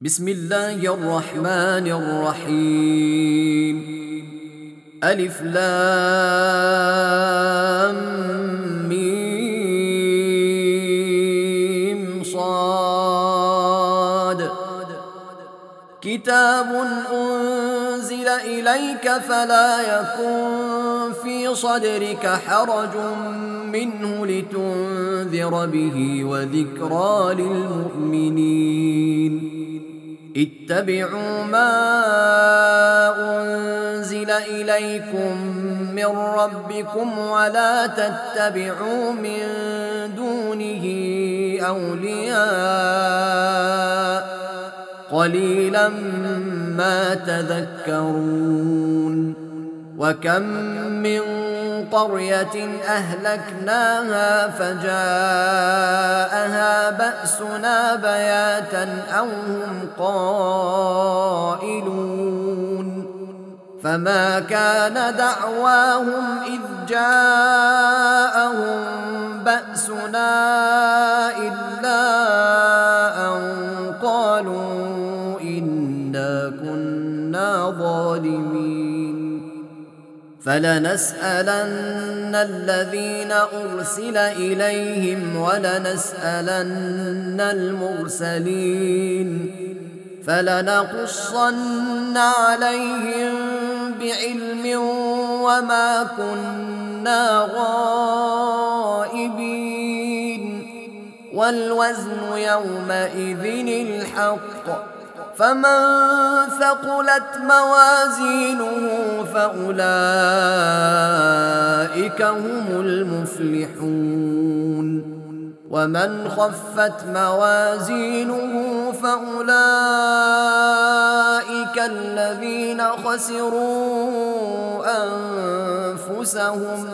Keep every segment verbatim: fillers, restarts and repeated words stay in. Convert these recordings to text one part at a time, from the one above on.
بسم الله الرحمن الرحيم. ألف لام ميم صاد. كتاب أنزل إليك فلا يكن في صدرك حرج منه لتنذر به وذكرى للمؤمنين. اتبعوا ما أنزل إليكم من ربكم ولا تتبعوا من دونه أولياء قليلا ما تذكرون. وكم من قرية أهلكناها فجاءها بأسنا بياتا أو هم قائلون. فما كان دعواهم إذ جاءهم بأسنا إلا أن قالوا إنا كنا ظالمين. فلنسألن الذين أرسل إليهم ولنسألن المرسلين. فلنقصن عليهم بعلم وما كنا غائبين. والوزن يومئذ الحق. فمن ثقلت موازينه فأولئك هم المفلحون. ومن خفت موازينه فأولئك الذين خسروا أنفسهم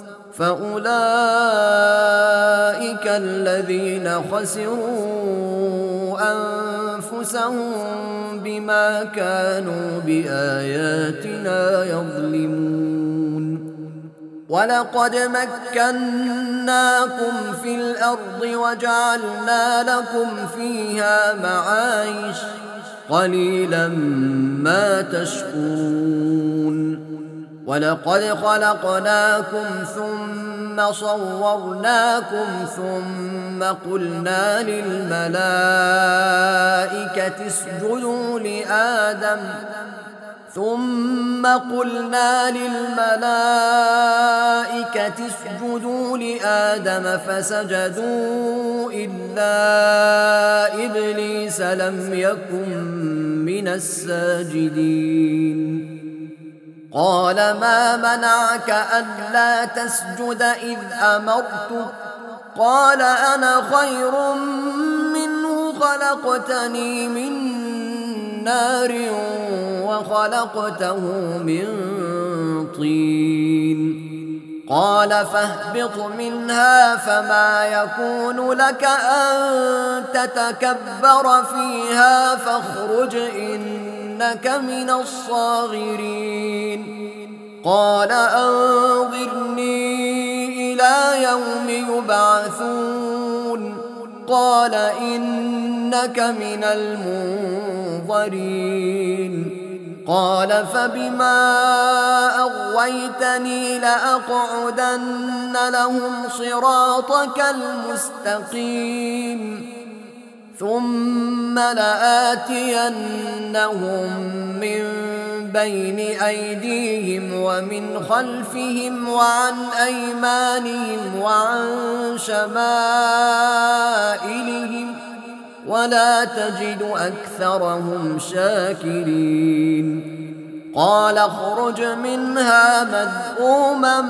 فأولئك الذين خسروا أنفسهم بما كانوا بآياتنا يظلمون. ولقد مكناكم في الأرض وجعلنا لكم فيها معايش قليلا ما تشكرون. ولقد خلقناكم ثم صورناكم ثم قلنا للملائكة اسجدوا لآدم ثم قلنا للملائكة اسجدوا لآدم فسجدوا إلا إبليس لم يكن من الساجدين. قال ما منعك ألا تسجد إذ أمرتك؟ قال أنا خير منه خلقتني من نار وخلقته من طين. قال فاهبط منها فما يكون لك أن تتكبر فيها فاخرج إنك من الصاغرين. قال أنظرني إلى يوم يبعثون. قال إنك من المنظرين. قال فبما أغويتني لأقعدن لهم صراطك المستقيم ثم لآتينهم من بين أيديهم ومن خلفهم وعن أيمانهم وعن شمائلهم ولا تجد أكثرهم شاكرين. قال اخرج منها مذءوما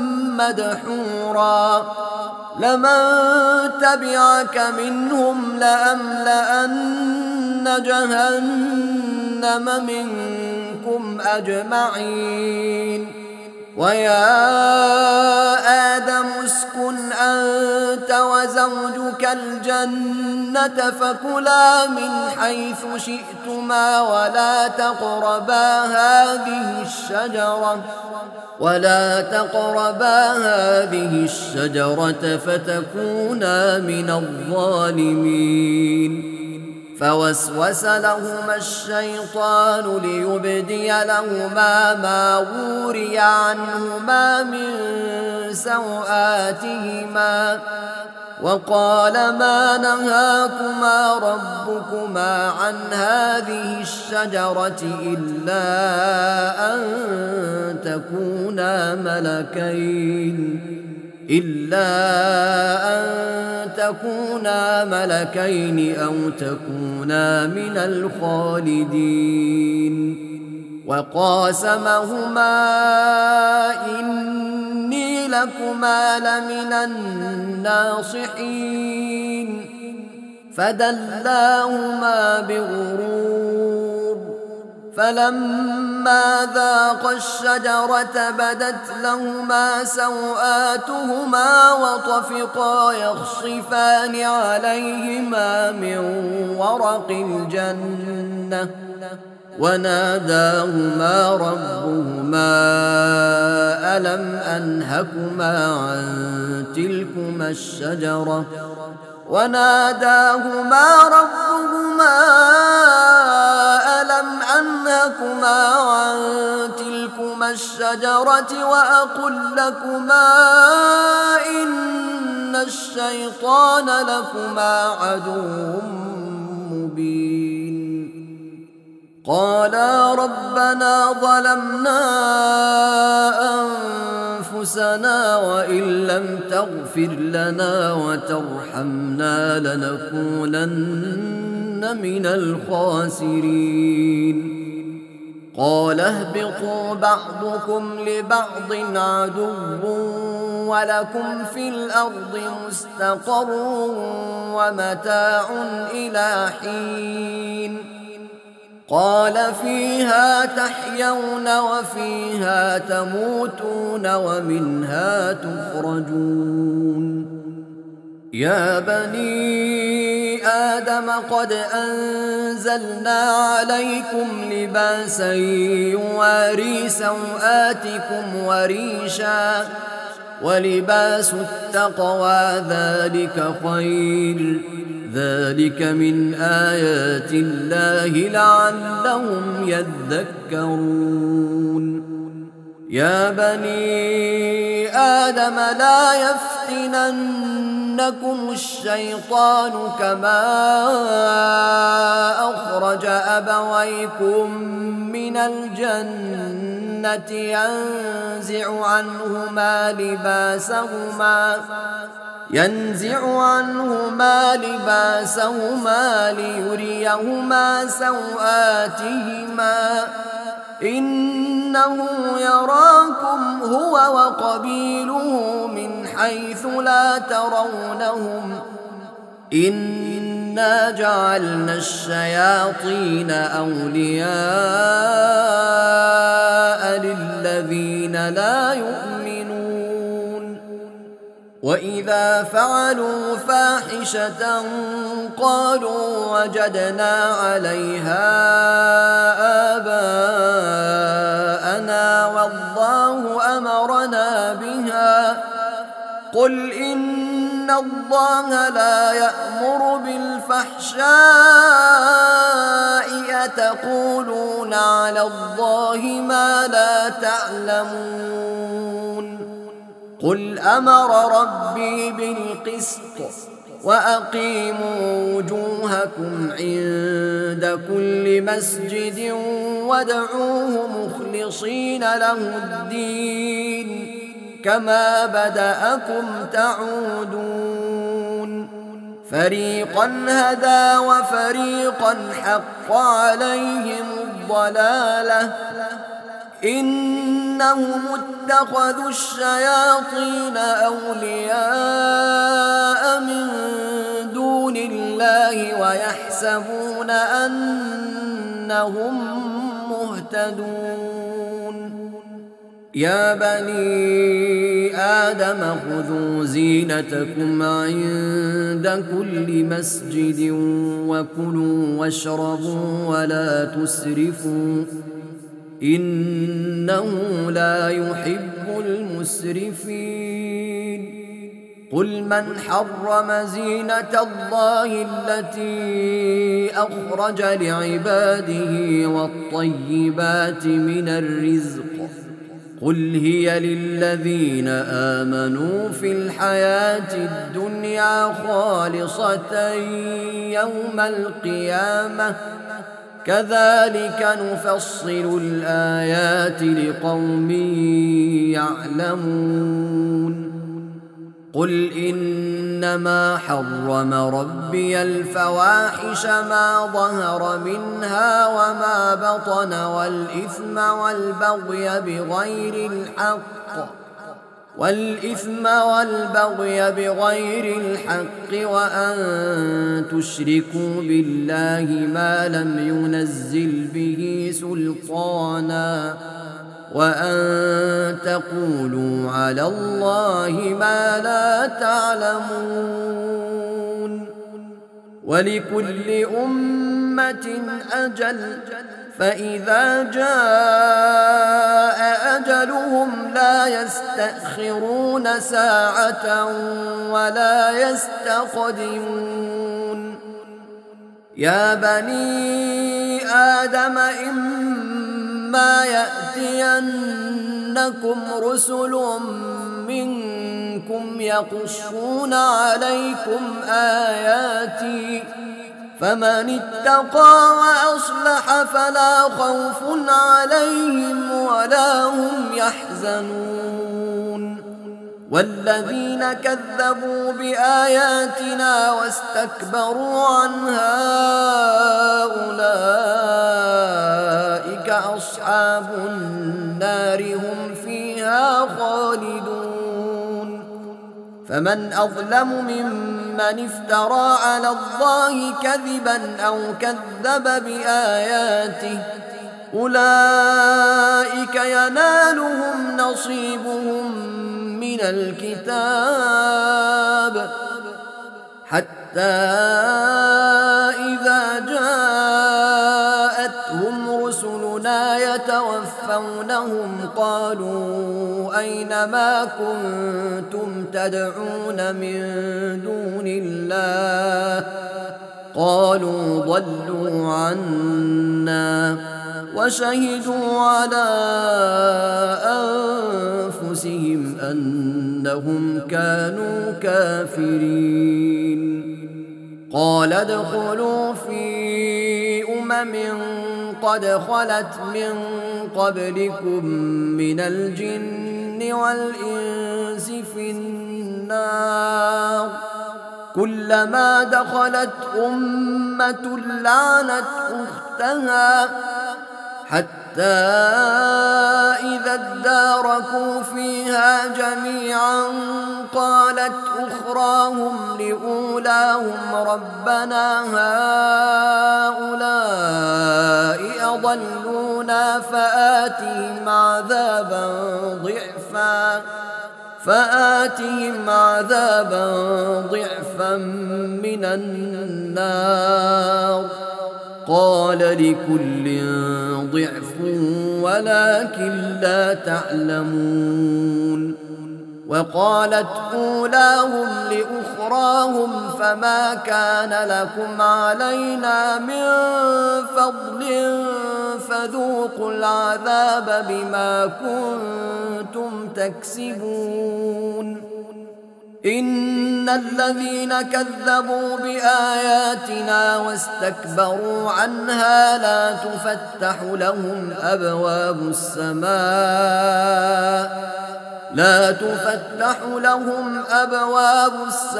مدحورا لمن تبعك منهم لأملأن جهنم منكم أجمعين. ويا آدم اسكن أنت وزوجك الجنة فكلا من حيث شئتما ولا تقربا هذه الشجرة ولا تقربا هذه الشجرة فتكونا من الظالمين. فوسوس لهما الشيطان ليبدي لهما ما وري عنهما من سوآتهما وقال ما نهاكما ربكما عن هذه الشجرة إلا أن تكونا ملكين إلا أن تكونا ملكين أو تكونا من الخالدين وقاسمهما إني لكما لمن الناصحين فدلاهما بغرور فلما ذاقا الشجرة بدت لهما سوآتهما وطفقا يخصفان عليهما من ورق الجنة وناداهما ربهما ألم أنهكما عن تلكما الشجرة وناداهما ربهما ألم أنهكما عن تلكما الشجرة وأقل لكما إن الشيطان لكما عدو مبين قالا ربنا ظلمنا أنفسنا وإن لم تغفر لنا وترحمنا لنكونن من الخاسرين قال اهبطوا بعضكم لبعض عدو ولكم في الأرض مستقر ومتاع إلى حين قال فيها تحيون وفيها تموتون ومنها تخرجون يا بني آدم قد أنزلنا عليكم لباسا يواري سوآتكم وريشا ولباس التقوى ذلك خير ذلك من آيات الله لعلهم يذكرون يا بني آدم لا يفتننكم الشيطان كما أخرج أبويكم من الجنة ينزع عنهما لباسهما ينزع عنهما لباسهما ليريهما سوآتهما إنه يراكم هو وقبيله من حيث لا ترونهم إنا جعلنا الشياطين أولياء للذين لا يؤمنون وإذا فعلوا فاحشة قالوا وجدنا عليها آباءنا والله أمرنا بها قل إن الله لا يأمر بالفحشاء أتقولون على الله ما لا تعلمون قل أمر ربي بالقسط وأقيموا وجوهكم عند كل مسجد وادعوه مخلصين له الدين كما بدأكم تعودون فريقا هدى وفريقا حق عليهم الضلالة إنهم اتخذوا الشياطين أولياء من دون الله ويحسبون أنهم مهتدون يا بني آدم خذوا زينتكم عند كل مسجد وكلوا واشربوا ولا تسرفوا إنه لا يحب المسرفين قل من حرم زينة الله التي أخرج لعباده والطيبات من الرزق قل هي للذين آمنوا في الحياة الدنيا خالصة يوم القيامة كذلك نفصل الآيات لقوم يعلمون قل إنما حرم ربي الفواحش ما ظهر منها وما بطن والإثم والبغي بغير الحق والإثم والبغي بغير الحق وأن تشركوا بالله ما لم ينزل به سلطانا وأن تقولوا على الله ما لا تعلمون ولكل أمة أجل فإذا جاء أجلهم لا يستأخرون ساعة ولا يستقدمون يا بني آدم إما يأتينكم رسل منكم يقصون عليكم آياتي فمن اتقى وأصلح فلا خوف عليهم ولا هم يحزنون والذين كذبوا بآياتنا واستكبروا عنها أولئك أصحاب النار هم فيها خالدون فمن أظلم ممن افترى على الله كذبا أو كذب بآياته أولئك ينالهم نصيبهم من الكتاب حتى إذا جاءتهم رسلنا يتوفونهم قالوا أين ما كنتم تدعون من دون الله قالوا ضلوا عنا وشهدوا على أنفسهم أنهم كانوا كافرين قال ادخلوا في أمم قد خلت من قبلكم من الجن والإنس في النار كلما دخلت أمة لعنت أختها حتى إذا اداركوا فيها جميعا قالت أخراهم لأولاهم ربنا هؤلاء أضلونا فآتهم عذابا ضعفا فآتهم عذابا ضعفا من النار قال لكل ضعف ولكن لا تعلمون وقالت أولاهم لأخراهم فما كان لكم علينا من فضل فذوقوا العذاب بما كنتم تكسبون إن الذين كذبوا بآياتنا واستكبروا عنها لا تفتح لهم أبواب السماء لا تفتح لهم أبواب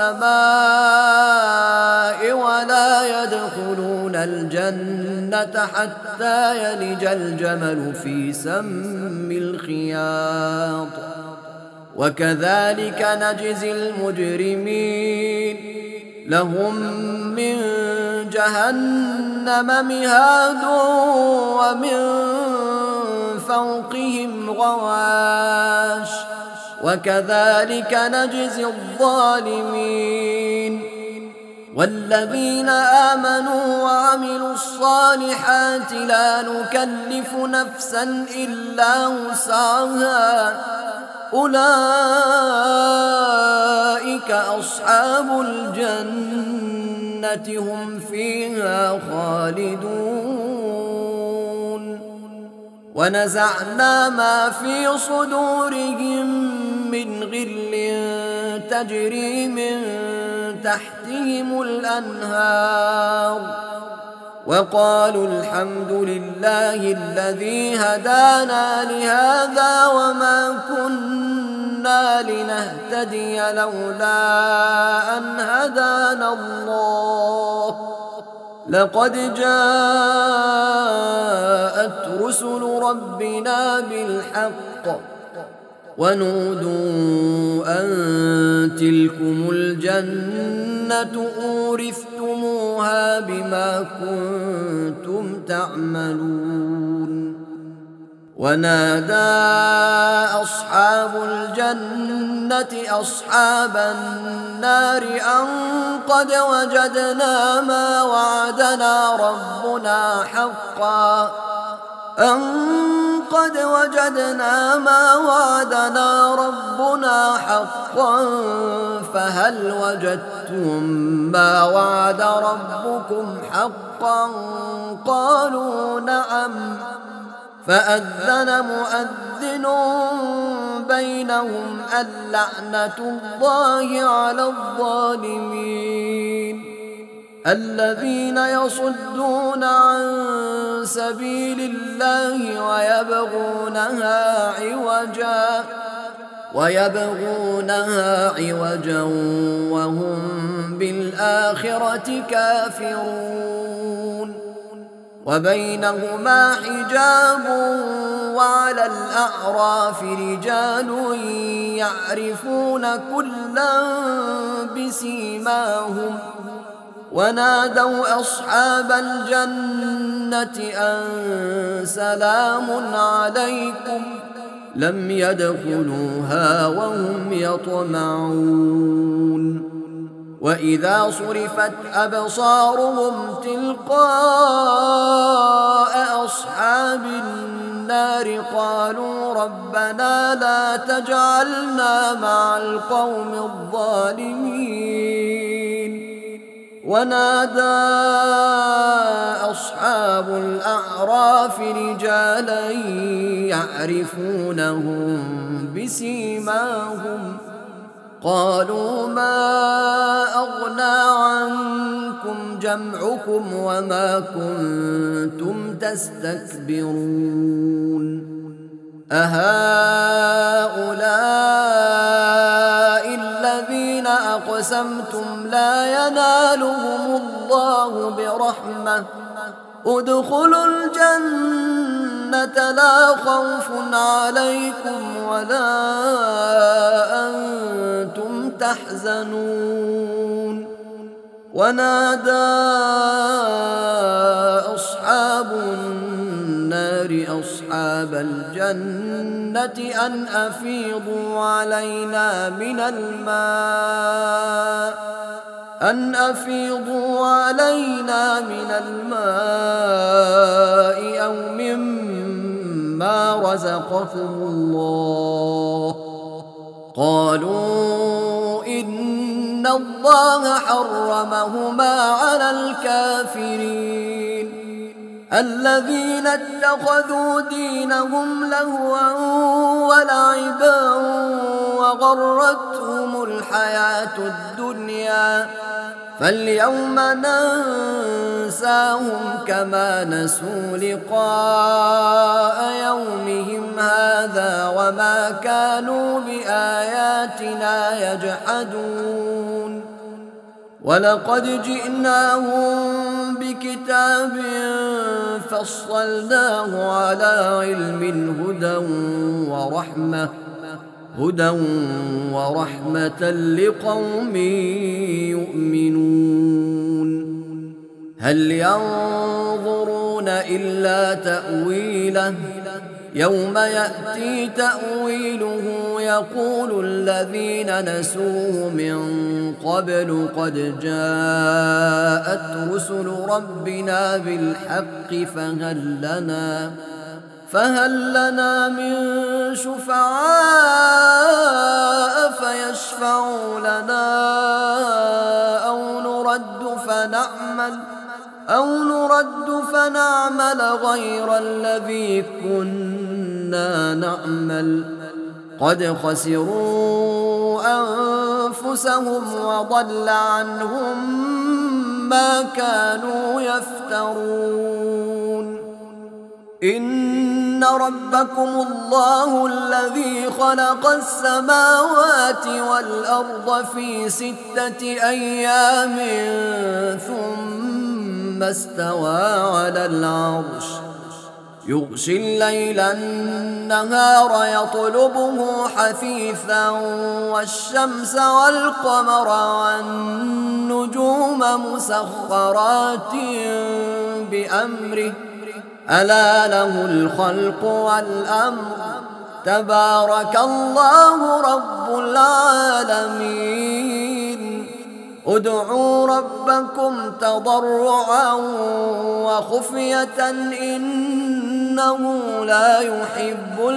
السماء ولا يدخلون الجنة حتى يلج الجمل في سم الخياط وكذلك نجزي المجرمين لهم من جهنم مهاد ومن فوقهم غواش وكذلك نجزي الظالمين والذين آمنوا وعملوا الصالحات لا نكلف نفسا إلا وسعها أولئك أصحاب الجنة هم فيها خالدون ونزعنا ما في صدورهم من غل تجري من تحتهم الأنهار وقالوا الحمد لله الذي هدانا لهذا وما كنا لنهتدي لولا أن هدانا الله لقد جاءت رسل ربنا بالحق ونودوا أن تلكم الجنة أورثتموها بما كنتم تعملون ونادى أصحاب الجنة أصحاب النار أن قد وجدنا ما وعدنا ربنا حقا أن قد وجدنا ما وعدنا ربنا حقا فهل وجدتم ما وعد ربكم حقا قالوا نعم فأذن مؤذن بينهم اللعنة الله على الظالمين الذين يصدون عن سبيل الله ويبغونها عوجا ويبغونها عوجا وهم بالآخرة كافرون وبينهما حجاب وعلى الأعراف رجال يعرفون كلا بسيماهم ونادوا أصحاب الجنة أن سلام عليكم لم يدخلوها وهم يطمعون وإذا صرفت أبصارهم تلقاء أصحاب النار قالوا ربنا لا تجعلنا مع القوم الظالمين ونادى أصحاب الأعراف رجالا يعرفونهم بسيماهم قالوا ما أغنى عنكم جمعكم وما كنتم تستكبرون أهؤلاء الذين أقسمتم لا ينالهم الله برحمة ادخلوا الجنة لا خوف عليكم ولا أنتم تحزنون ونادى أصحاب النار أصحاب الجنة أن أفيضوا علينا من الماء أن أفيضوا علينا من الماء أو مما رزقكم الله قالوا إن الله حرمهما على الكافرين الذين اتخذوا دينهم لهوا ولعبا وغرتهم الحياة الدنيا فاليوم ننساهم كما نسوا لقاء يومهم هذا وما كانوا بآياتنا يجحدون ولقد جئناهم بكتاب فصلناه على علم هدى ورحمة هدى ورحمة لقوم يؤمنون هل ينظرون إلا تأويله يوم يأتي تأويله يقول الذين نسوه من قبل قد جاءت رسل ربنا بالحق فهل لنا فهل لنا من شفعاء فيشفعوا لنا أو نرد فنعمل أو نرد فنعمل غير الذي كنا نعمل قد خسروا أنفسهم وضل عنهم ما كانوا يفترون إن ربكم الله الذي خلق السماوات والأرض في ستة أيام ثم استوى على العرش يغشي الليل النهار يطلبه حثيثا والشمس والقمر والنجوم مسخرات بأمره ألا له الخلق والأمر تبارك الله رب العالمين ادعوا ربكم تضرعا وخفية إنه لا يحب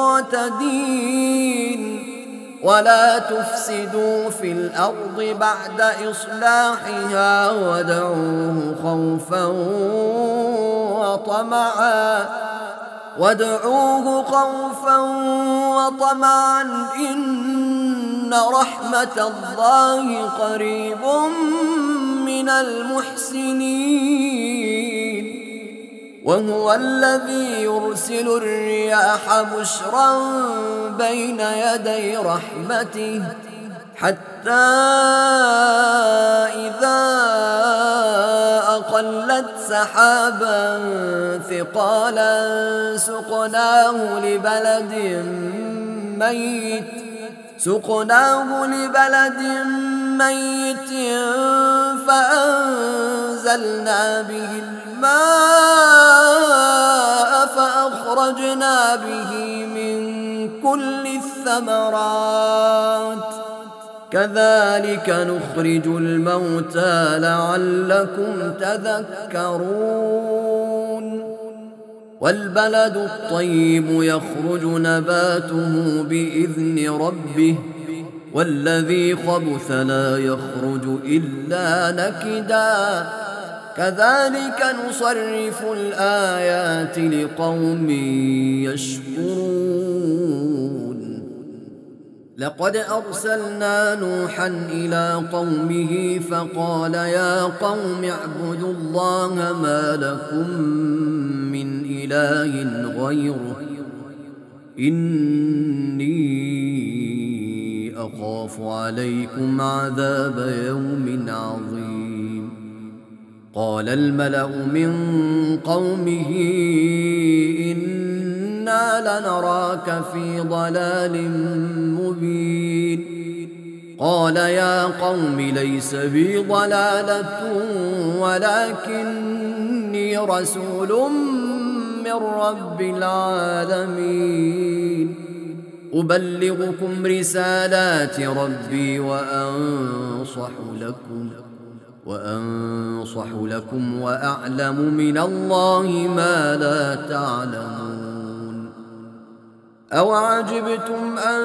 المعتدين ولا تفسدوا في الأرض بعد إصلاحها وادعوه خوفا وطمعا وادعوه خوفا وطمعا إن رحمة الله قريب من المحسنين وهو الذي يرسل الرياح بشرا بين يدي رحمته حتى إذا أقلت سحابا ثقالا سقناه لبلد ميت سقناه لبلد ميت فأنزلنا به الماء فأخرجنا به من كل الثمرات كذلك نخرج الموتى لعلكم تذكرون والبلد الطيب يخرج نباته بإذن ربه والذي خبث لا يخرج إلا نكدا كذلك نصرف الآيات لقوم يشكرون لقد أرسلنا نوحا إلى قومه فقال يا قوم اعبدوا الله ما لكم من إله غيره إني أخاف عليكم عذاب يوم عظيم قال الملأ من قومه إنا لنراك في ضلال مبين قال يا قوم ليس بي ضلالة ولكني رسول من رب العالمين أبلغكم رسالات ربي وأنصح لكم وأنصح لكم وأعلم من الله ما لا تعلمون أوعجبتم أن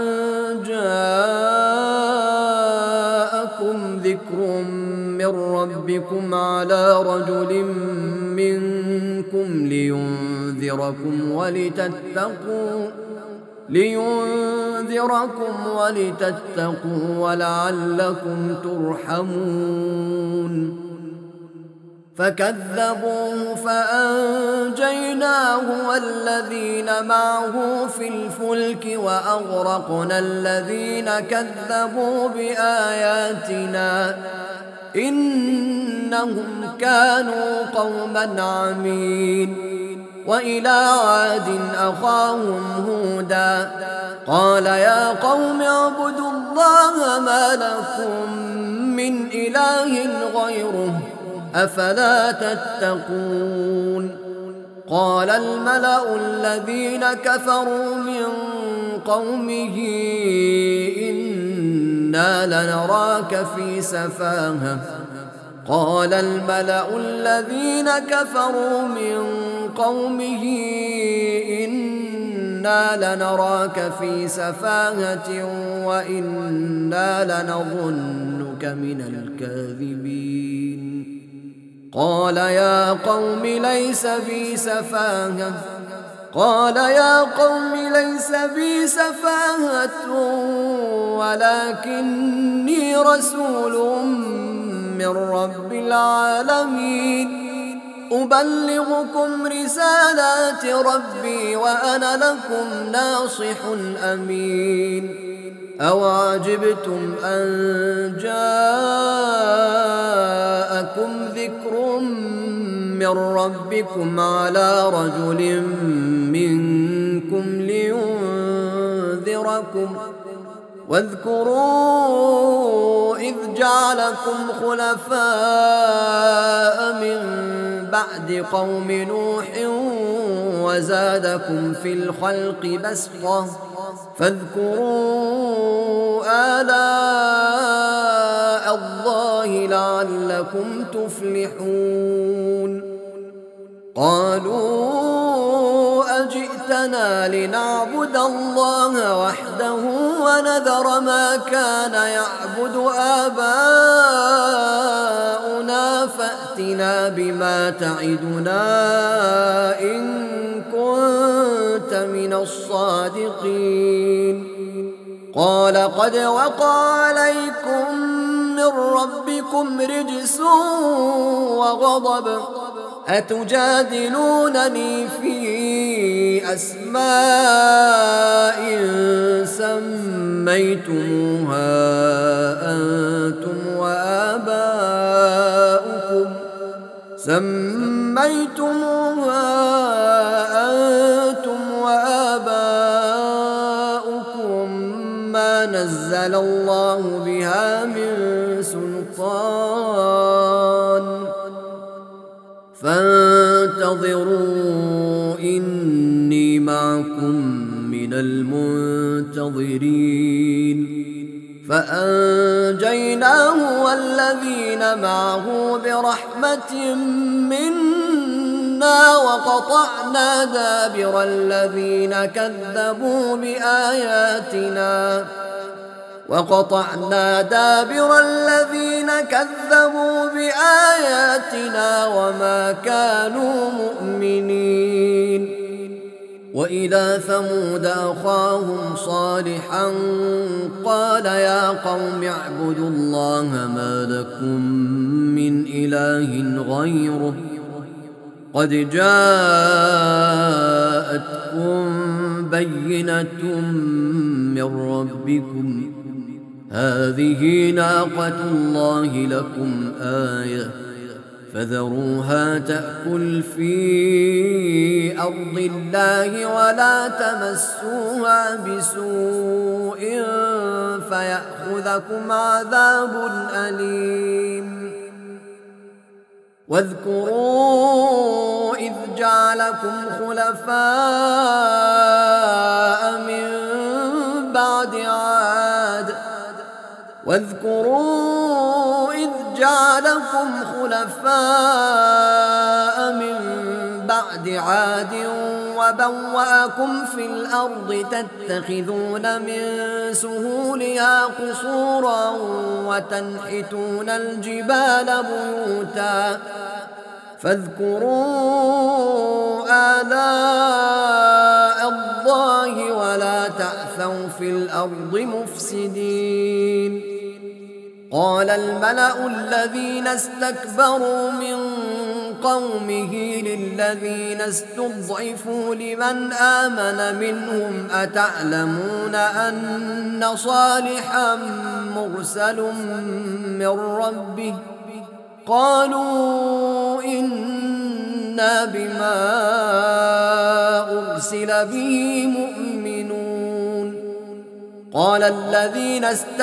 جاءكم ذكر من ربكم على رجل منكم لينذركم ولتتقوا لينذركم ولتتقوا ولعلكم ترحمون فكذبوه فأنجيناه والذين معه في الفلك وأغرقنا الذين كذبوا بآياتنا إنهم كانوا قوما عمين وإلى عاد أخاهم هودا قال يا قوم اعبدوا الله ما لكم من إله غيره أفلا تتقون قال الملأ الذين كفروا من قومه إنا لنراك في سفاهة قال الملأ الذين كفروا من قومه إنا لنراك في سفاهة وإنا لنظنك من الكاذبين قال يا قوم ليس بي سفاهة قال يا قوم ليس بي سفاهة ولكني رسول من رب العالمين أبلغكم رسالات ربي وأنا لكم ناصح أمين أوعجبتم أن جاءكم ذكر من ربكم على رجل منكم لينذركم واذكروا إذ جعلكم خلفاء من بعد قوم نوح وزادكم في الخلق بسطة فاذكروا آلاء الله لعلكم تفلحون قالوا أجئتنا لنعبد الله وحده ونذر ما كان يعبد آباؤنا فأتنا بما تعدنا إن كنت من الصادقين قال قد وقع عليكم من ربكم رجس وغضب أتجادلونني في أسماء سميتموها أنتم وآباؤكم سميتموها أنتم وآباؤكم ما نزل الله بها من سلطان فانتظروا إني معكم من المنتظرين فأنجيناه والذين معه برحمة منا وقطعنا دابر الذين كذبوا بآياتنا وقطعنا دابر الذين كذبوا بآياتنا وما كانوا مؤمنين وإلى ثمود أخاهم صالحا قال يا قوم اعبدوا الله ما لكم من إله غيره قد جاءتكم بينة من ربكم هذه ناقة الله لكم آية فذروها تأكل في أرض الله ولا تمسوها بسوء فيأخذكم عذاب أليم واذكروا إذ جعلكم خلفاء من بعد عاد واذكروا إذ جعلكم خلفاء من بعد عاد وبوأكم في الأرض تتخذون من سهولها قصورا وتنحتون الجبال بيوتا فاذكروا آلاء الله ولا تعثوا في الأرض مفسدين قال الملأ الذين استكبروا من قومه للذين استضعفوا لمن آمن منهم أتعلمون أن صالحا مرسل من ربه قالوا إنا بما أرسل به مؤمنون قال الذين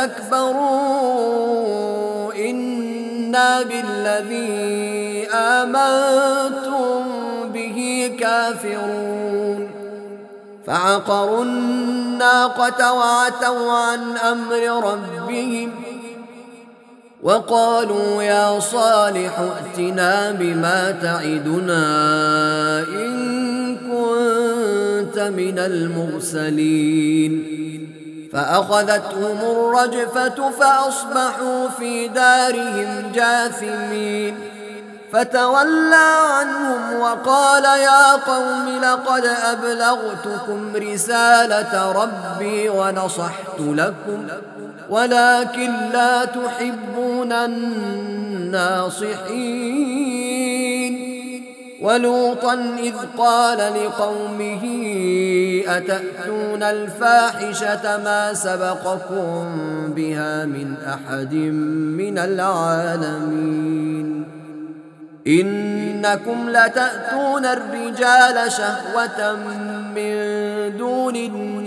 استكبروا إنا بالذي آمنتم به كافرون فعقروا الناقة وعتوا عن أمر ربهم وقالوا يا صالح ائتنا بما تعدنا إن كنت من المرسلين فأخذتهم الرجفة فأصبحوا في دارهم جاثمين فتولى عنهم وقال يا قوم لقد أبلغتكم رسالة ربي ونصحت لكم ولكن لا تحبون الناصحين ولوطا إذ قال لقومه أتأتون الفاحشة ما سبقكم بها من أحد من العالمين إنكم لتأتون الرجال شهوة من دون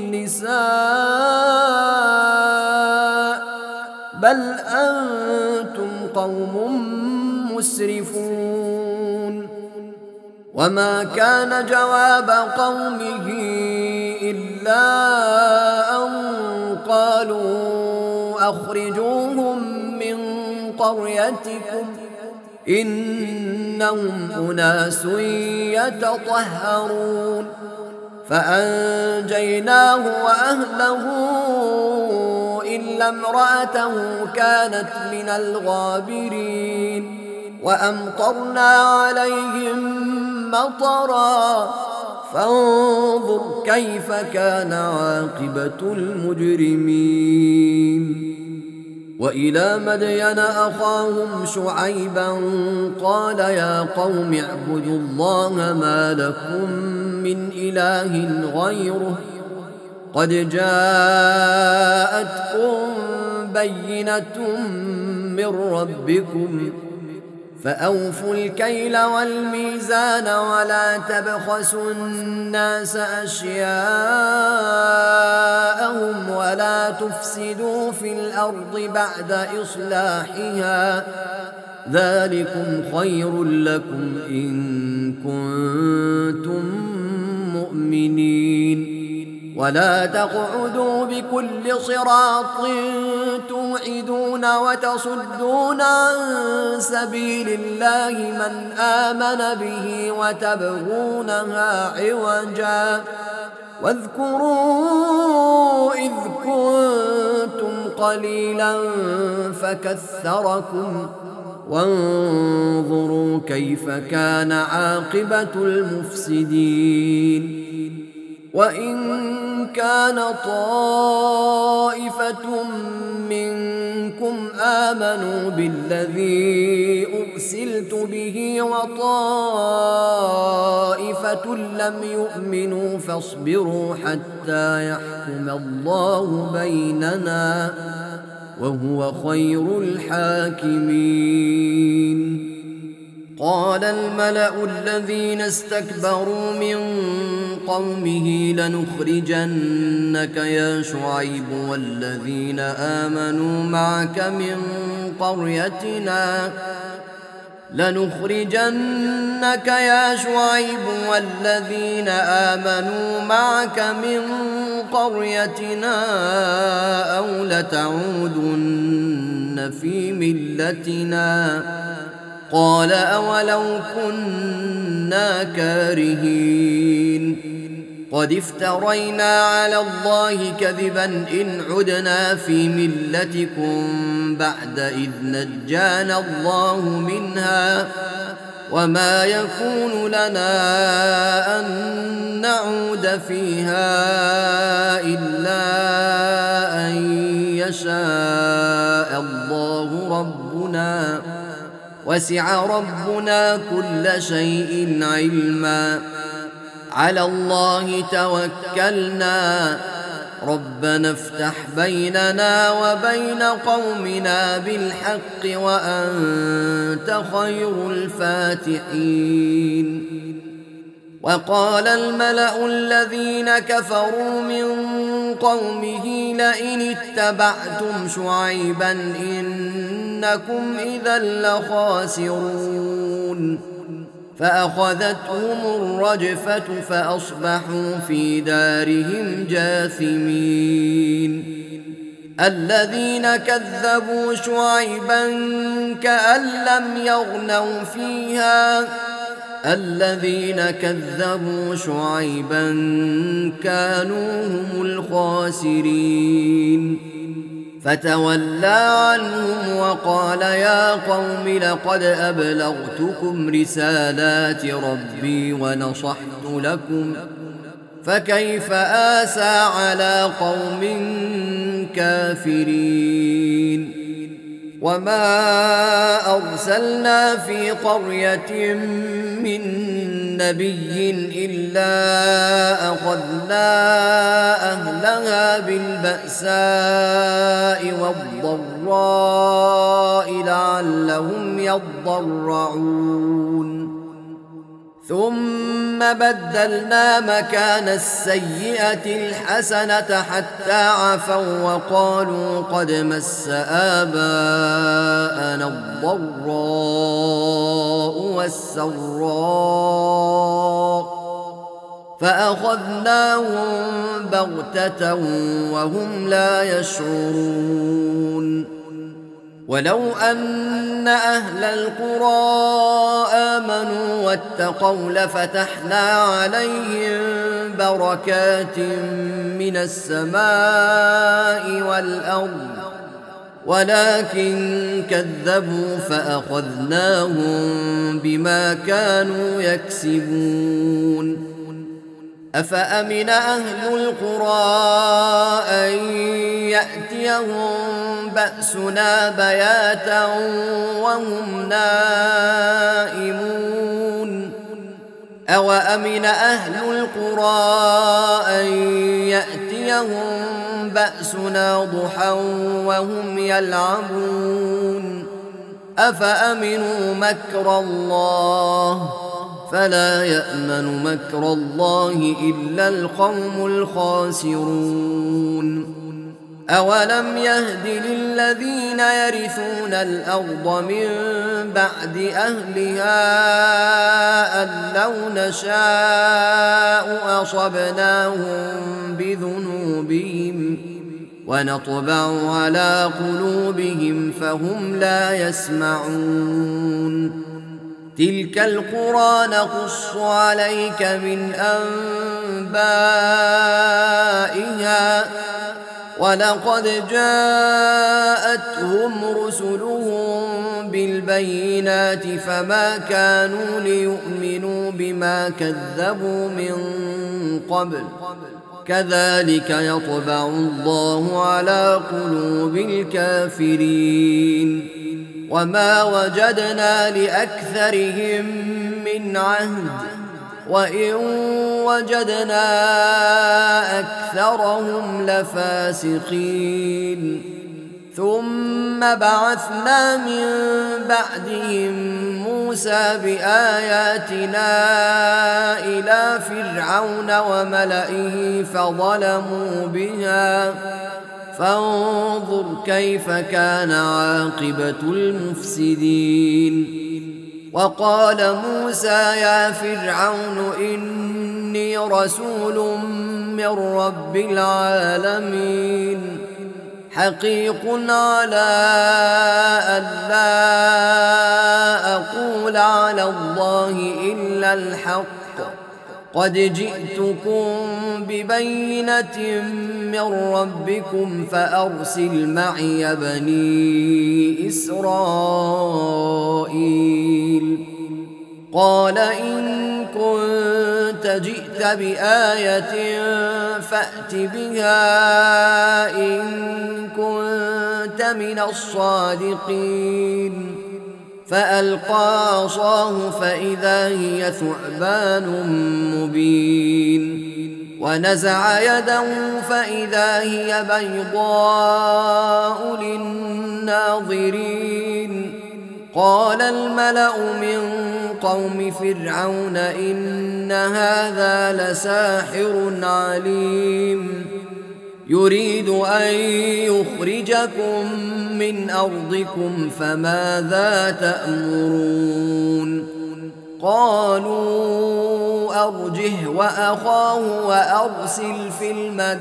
النساء بل أنتم قوم مسرفون وما كان جواب قومه إلا أن قالوا أخرجوهم من قريتكم إنهم أناس يتطهرون فأنجيناه وأهله إلا امرأته كانت من الغابرين وأمطرنا عليهم مطرا فانظر كيف كان عاقبة المجرمين وإلى مدين أخاهم شعيبا قال يا قوم اعبدوا الله ما لكم من إله غيره قد جاءتكم بينة من ربكم فأوفوا الكيل والميزان ولا تبخسوا الناس أشياءهم ولا تفسدوا في الأرض بعد إصلاحها ذلكم خير لكم إن كنتم مؤمنين ولا تقعدوا بكل صراط توعدون وتصدون عن سبيل الله من آمن به وتبغونها عوجا واذكروا إذ كنتم قليلا فكثركم وانظروا كيف كان عاقبة المفسدين وإن كان طائفة منكم آمنوا بالذي أرسلت به وطائفة لم يؤمنوا فاصبروا حتى يحكم الله بيننا وهو خير الحاكمين قال الملأ الذين استكبروا من قومه لنخرجنك يا شعيب والذين آمنوا معك من قريتنا لنخرجنك يا شعيب والذين آمنوا معك من قريتنا أو لتعودن في ملتنا قال أولو كنا كارهين قد افترينا على الله كذبا إن عدنا في ملتكم بعد إذ نجانا الله منها وما يكون لنا أن نعود فيها إلا أن يشاء الله ربنا وسع ربنا كل شيء علما على الله توكلنا ربنا افتح بيننا وبين قومنا بالحق وأنت خير الفاتحين وقال الملأ الذين كفروا من قومه لئن اتبعتم شعيبا إنكم إذا لخاسرون فأخذتهم الرجفة فأصبحوا في دارهم جاثمين الذين كذبوا شعيبا كأن لم يغنوا فيها الذين كذبوا شعيبا كانوا هم الخاسرين فتولى عنهم وقال يا قوم لقد أبلغتكم رسالات ربي ونصحت لكم فكيف آسى على قوم كافرين وما أرسلنا في قرية من نبي إلا أخذنا أهلها بالبأساء والضراء لعلهم يضرعون ثم بدلنا مكان السيئة الحسنة حتى عفوا وقالوا قد مس آباءنا الضراء والسراء فأخذناهم بغتة وهم لا يشعرون ولو أن أهل القرى آمنوا واتقوا لفتحنا عليهم بركات من السماء والأرض ولكن كذبوا فأخذناهم بما كانوا يكسبون أفأمن أهل القرى أن يأتيهم بأسنا بياتا وهم نائمون أوأمن أهل القرى أن يأتيهم بأسنا ضحى وهم يلعبون أفأمنوا مكر الله فلا يأمن مكر الله إلا القوم الخاسرون أولم يهد للذين يرثون الأرض من بعد أهلها أن لو نشاء أصبناهم بذنوبهم ونطبع على قلوبهم فهم لا يسمعون تلك القرى نقص عليك من أنبائها ولقد جاءتهم رسلهم بالبينات فما كانوا ليؤمنوا بما كذبوا من قبل كذلك يطبع الله على قلوب الكافرين وما وجدنا لأكثرهم من عهد وإن وجدنا أكثرهم لفاسقين ثم بعثنا من بعدهم موسى بآياتنا إلى فرعون وملئه فظلموا بها فانظر كيف كان عاقبة المفسدين وقال موسى يا فرعون إني رسول من رب العالمين حقيق على أن لا أقول على الله إلا الحق قد جئتكم ببينة من ربكم فأرسل معي بني إسرائيل قال إن كنت جئت بآية فأت بها إن كنت من الصادقين فألقى عصاه فإذا هي ثعبان مبين ونزع يده فإذا هي بيضاء للناظرين قال الملأ من قوم فرعون إن هذا لساحر عليم يريد أن يخرجكم من أرضكم فماذا تأمرون قالوا أرجه وأخاه وأرسل في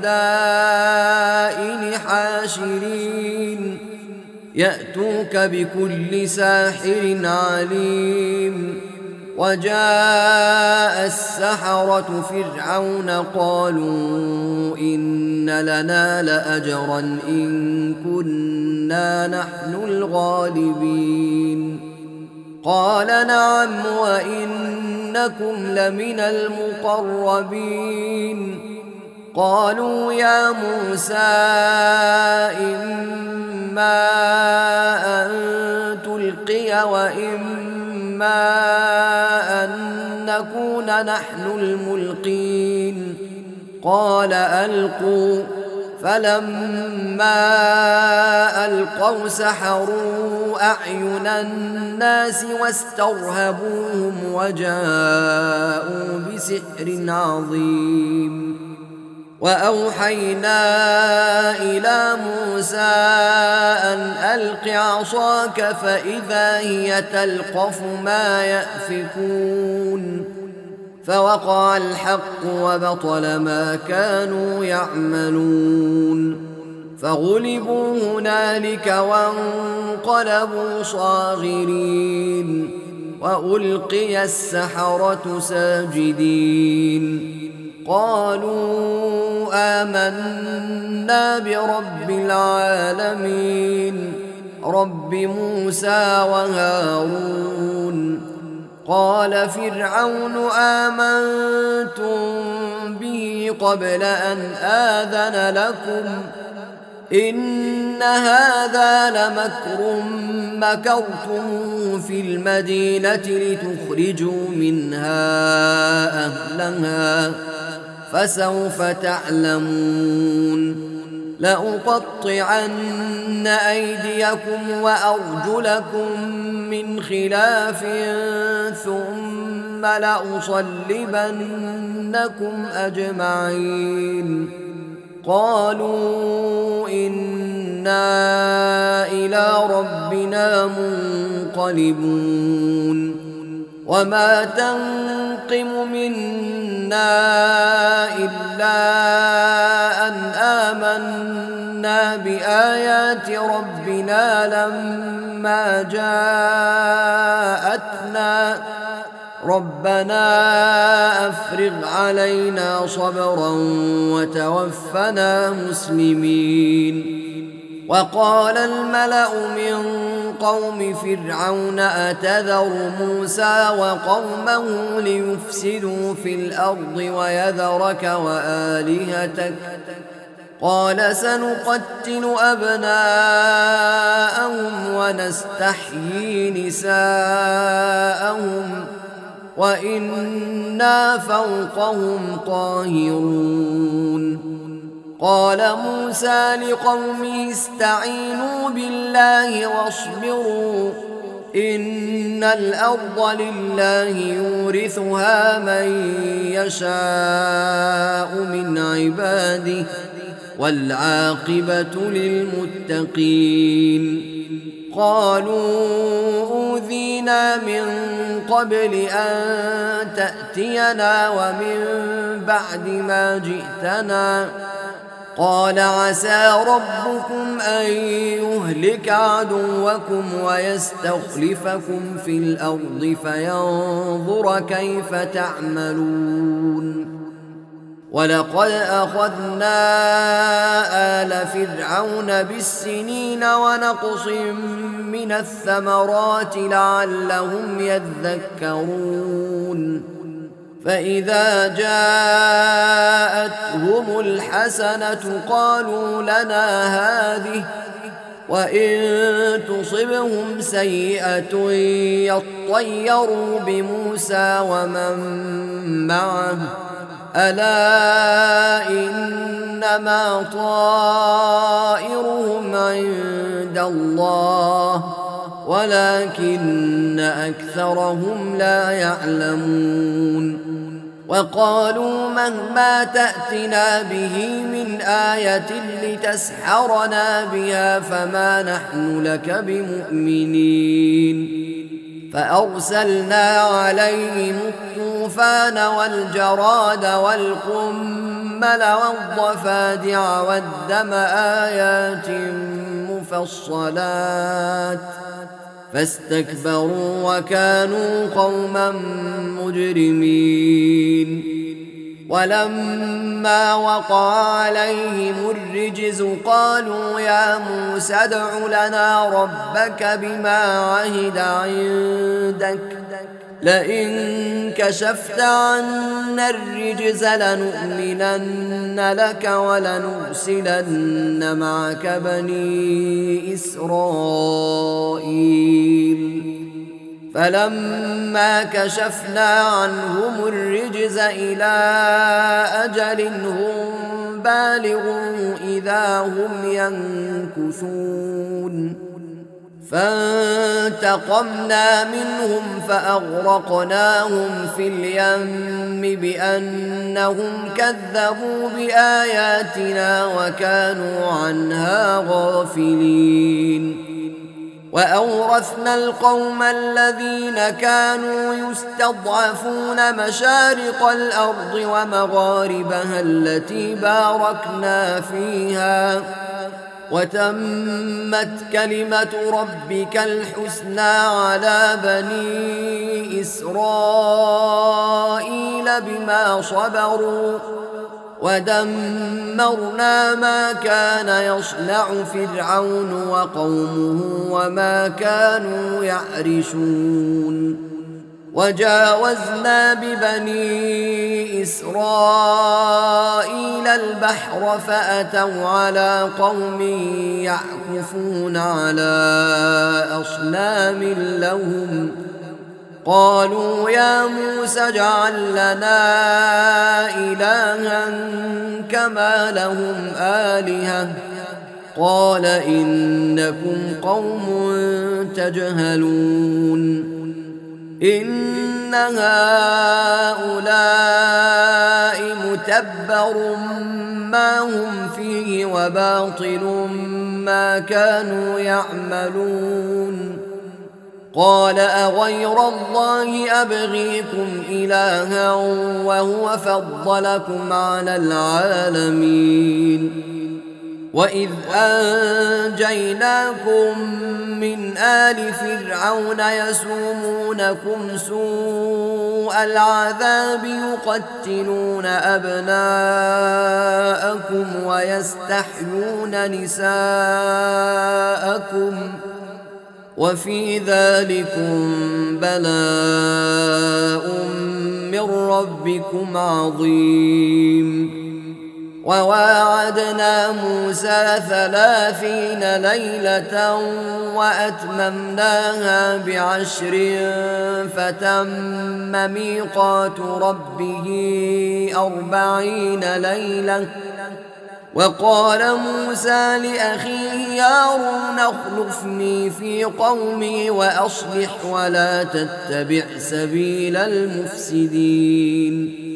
المدائن حاشرين يأتوك بكل ساحر عليم. وجاء السحرة فرعون قالوا إن لنا لأجرا إن كنا نحن الغالبين. قال نعم وإنكم لمن المقربين. قالوا يا موسى إما أن تلقي وإما أن نكون نحن الملقين. قال ألقوا. فلما ألقوا سحروا أعين الناس واسترهبوهم وجاءوا بسحر عظيم. وأوحينا إلى موسى أن ألق عصاك فإذا هي تلقف ما يأفكون. فوقع الحق وبطل ما كانوا يعملون. فغلبوا هنالك وانقلبوا صاغرين وألقي السحرة ساجدين. قالوا آمنا برب العالمين رب موسى وهارون. قال فرعون آمنتم به قبل أن آذن لكم إن هذا لمكر مكرتم في المدينة لتخرجوا منها أهلها فسوف تعلمون. لأقطعن أيديكم وأرجلكم من خلاف ثم لأصلبنكم أجمعين. قالوا إنا إلى ربنا منقلبون. وما تنقم منا إلا أن آمنا بآيات ربنا لما جاءتنا ربنا أفرغ علينا صبرا وتوفنا مسلمين. وقال الملأ من قوم فرعون أتذر موسى وقومه ليفسدوا في الأرض ويذرك وآلهتك قال سنقتل أبناءهم ونستحيي نساءهم وإنا فوقهم قاهرون. قال موسى لقومه استعينوا بالله واصبروا إن الأرض لله يورثها من يشاء من عباده والعاقبة للمتقين. قالوا أوذينا من قبل أن تأتينا ومن بعد ما جئتنا قال عسى ربكم أن يهلك عدوكم ويستخلفكم في الأرض فينظر كيف تعملون. ولقد أخذنا آل فرعون بالسنين ونقص من الثمرات لعلهم يذكرون. فإذا جاءتهم الحسنة قالوا لنا هذه وإن تصبهم سيئة يطيروا بموسى ومن معه ألا إنما طائرهم عند الله ولكن أكثرهم لا يعلمون. وقالوا مهما تأتنا به من آية لتسحرنا بها فما نحن لك بمؤمنين. فأرسلنا عليهم الطوفان والطوفان والجراد والقمل والضفادع والدم آيات مفصلات فاستكبروا وكانوا قوما مجرمين. ولما وقع عليهم الرجز قالوا يا موسى ادع لنا ربك بما عهد عندك لئن كشفت عنا الرجز لنؤمنن لك ولنرسلن معك بني إسرائيل. فلما كشفنا عنهم الرجز إلى أجل هم بالغوا إذا هم ينكثون فانتقمنا منهم فأغرقناهم في اليم بأنهم كذبوا بآياتنا وكانوا عنها غافلين. وأورثنا القوم الذين كانوا يستضعفون مشارق الأرض ومغاربها التي باركنا فيها وتمت كلمة ربك الحسنى على بني إسرائيل بما صبروا ودمرنا ما كان يصنع فرعون وقومه وما كانوا يعرشون. وجاوزنا ببني إسرائيل البحر فأتوا على قوم يعكفون على أصنام لهم قالوا يا موسى اجعل لنا إلها كما لهم آلهة قال إنكم قوم تجهلون. إن هؤلاء متبر ما هم فيه وباطل ما كانوا يعملون. قال أغير الله أبغيكم إلها وهو فضلكم على العالمين. وإذ أنجيناكم من آل فرعون يسومونكم سوء العذاب يقتلون أبناءكم ويستحيون نساءكم وفي ذلكم بلاء من ربكم عظيم. وواعدنا موسى ثلاثين ليلة وأتممناها بعشر فتم ميقات ربه أربعين ليلة. وقال موسى لأخيه هارون اخلفني في قومي وأصلح ولا تتبع سبيل المفسدين.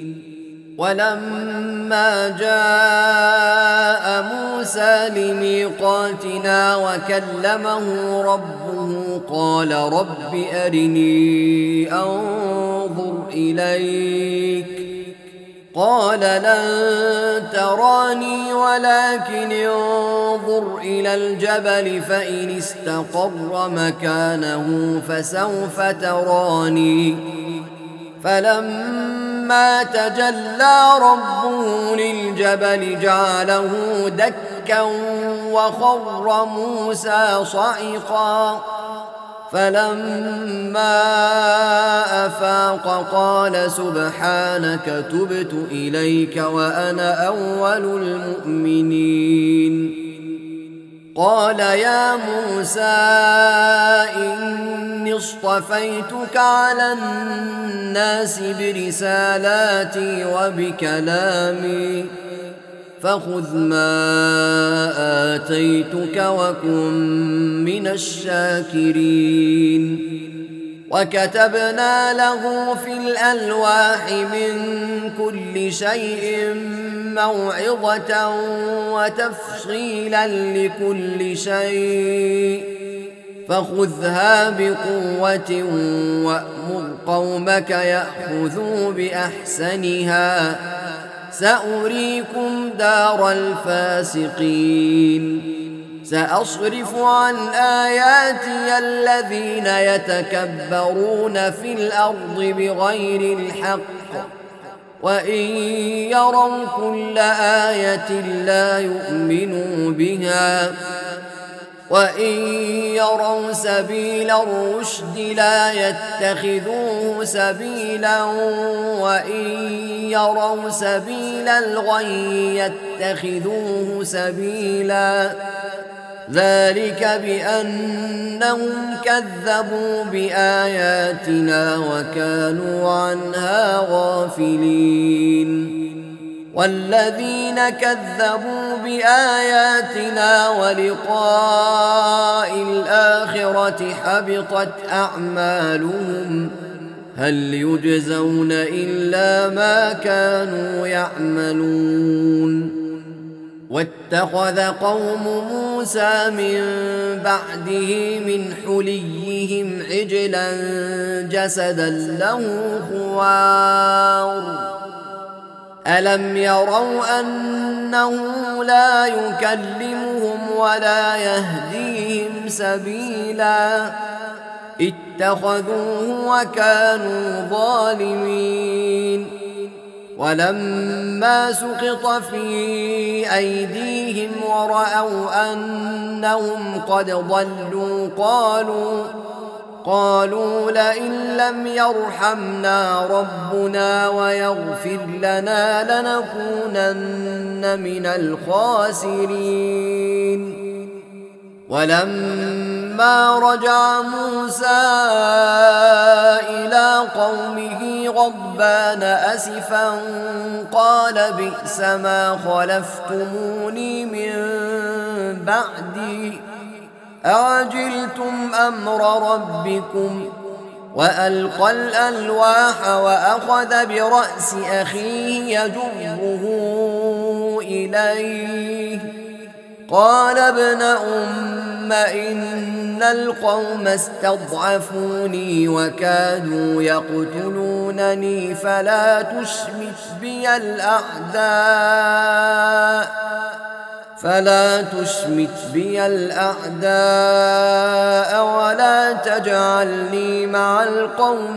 ولما جاء موسى لميقاتنا وكلمه ربه قال رب أرني أنظر إليك قال لن تراني ولكن انظر إلى الجبل فإن استقر مكانه فسوف تراني. فلما تجلى ربه للجبل جعله دكا وخر موسى صعقا. فلما أفاق قال سبحانك تبت إليك وأنا أول المؤمنين. قال يا موسى إني اصطفيتك على الناس برسالاتي وبكلامي فخذ ما آتيتك وكن من الشاكرين. وكتبنا له في الألواح من كل شيء موعظة وتفصيلا لكل شيء فخذها بقوة وأمر قومك يأخذوا بأحسنها سأريكم دار الفاسقين سأصرف عن آياتي الذين يتكبرون في الأرض بغير الحق وإن يروا كل آية لا يؤمنوا بها وإن يروا سبيل الرشد لا يتخذوه سبيلا وإن يروا سبيل الغي يتخذوه سبيلا ذلك بأنهم كذبوا بآياتنا وكانوا عنها غافلين والذين كذبوا بآياتنا ولقاء الآخرة حبطت أعمالهم هل يجزون إلا ما كانوا يعملون واتخذ قوم موسى من بعده من حليهم عجلا جسدا له خوار ألم يروا أنه لا يكلمهم ولا يهديهم سبيلا اتخذوه وكانوا ظالمين ولما سقط في أيديهم ورأوا أنهم قد ضلوا قالوا قالوا لئن لم يرحمنا ربنا ويغفر لنا لنكونن من الخاسرين ولما رجع موسى إلى قومه غضبان أسفا قال بئس ما خلفتموني من بعدي أعجلتم أمر ربكم وألقى الألواح وأخذ برأس أخيه يجره إليه قال ابن أم إن القوم استضعفوني وكادوا يقتلونني فلا تشمت بي الأعداء فلا تشمت بي الأعداء ولا تجعلني مع القوم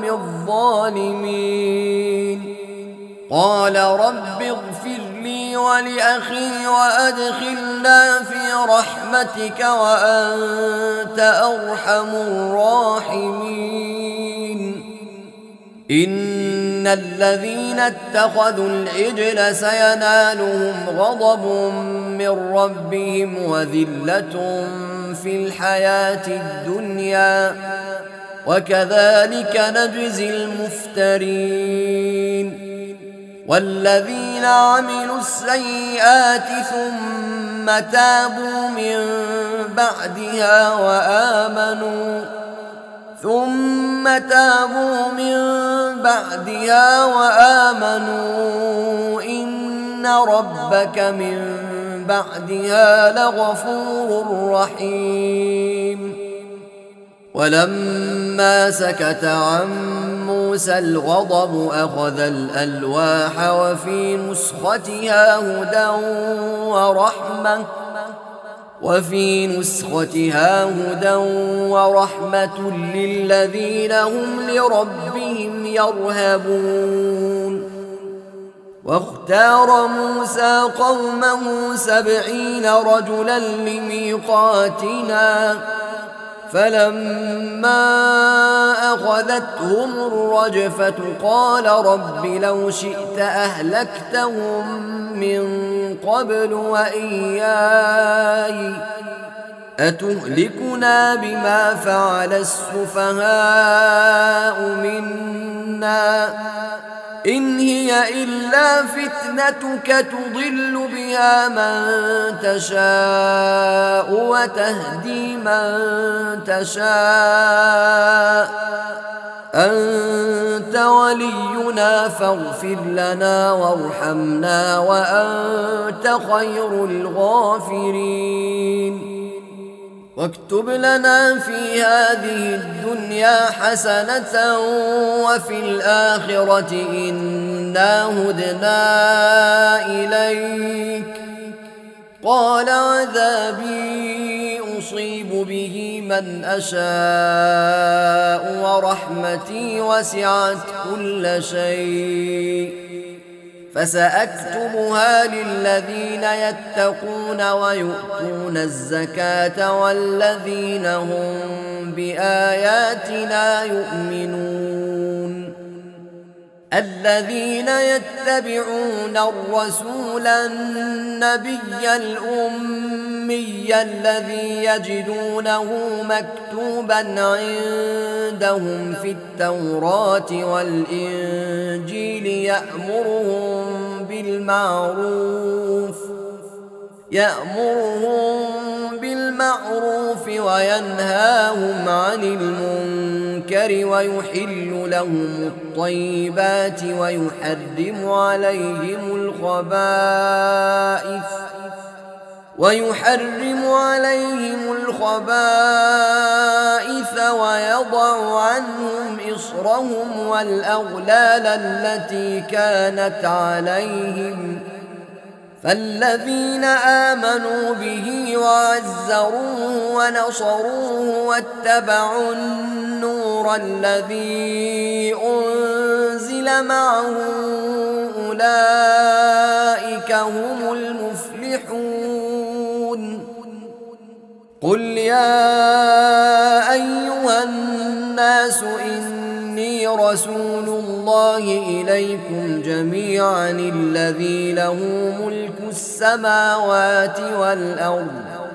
الظالمين قال رب اغفر لي ولأخي وأدخلنا في رحمتك وأنت أرحم الراحمين إن الذين اتخذوا العجل سينالهم غضب من ربهم وذلة في الحياة الدنيا وكذلك نجزي المفترين والذين عملوا السيئات ثم تابوا من بعدها وآمنوا ثم تابوا من بعدها وآمنوا إن ربك من بعدها لغفور رحيم ولما سكت عن موسى الغضب أخذ الألواح وفي نسختها هدى ورحمة وفي نسختها هدى ورحمة للذين هم لربهم يرهبون واختار موسى قومه سبعين رجلا لميقاتنا فلما أخذتهم الرجفة قال رب لو شئت أهلكتهم من قبل وإياي أتهلكنا بما فعل السفهاء منا إن هي إلا فتنتك تضل بها من تشاء وتهدي من تشاء أنت ولينا فاغفر لنا وارحمنا وأنت خير الغافرين واكتب لنا في هذه الدنيا حسنة وفي الآخرة إنا هدنا إليك. قال عذابي أصيب به من أشاء ورحمتي وسعت كل شيء فسأكتبها للذين يتقون ويؤتون الزكاة والذين هم بآياتنا يؤمنون. الذين يتبعون الرسول النبي الأمي الذي يجدونه مكتوبا عندهم في التوراة والإنجيل يأمرهم بالمعروف يأمرهم بالمعروف وينهاهم عن المنكر ويحل لهم الطيبات ويحرم عليهم الخبائث ويحرم عليهم الخبائث ويضع عنهم إصرهم والأغلال التي كانت عليهم. فالذين آمنوا به وعزروه ونصروه واتبعوا النور الذي أنزل معه أولئك هم المفلحون. قل يا أيها الناس إني رسول الله إليكم جميعا الذي له ملك السماوات والأرض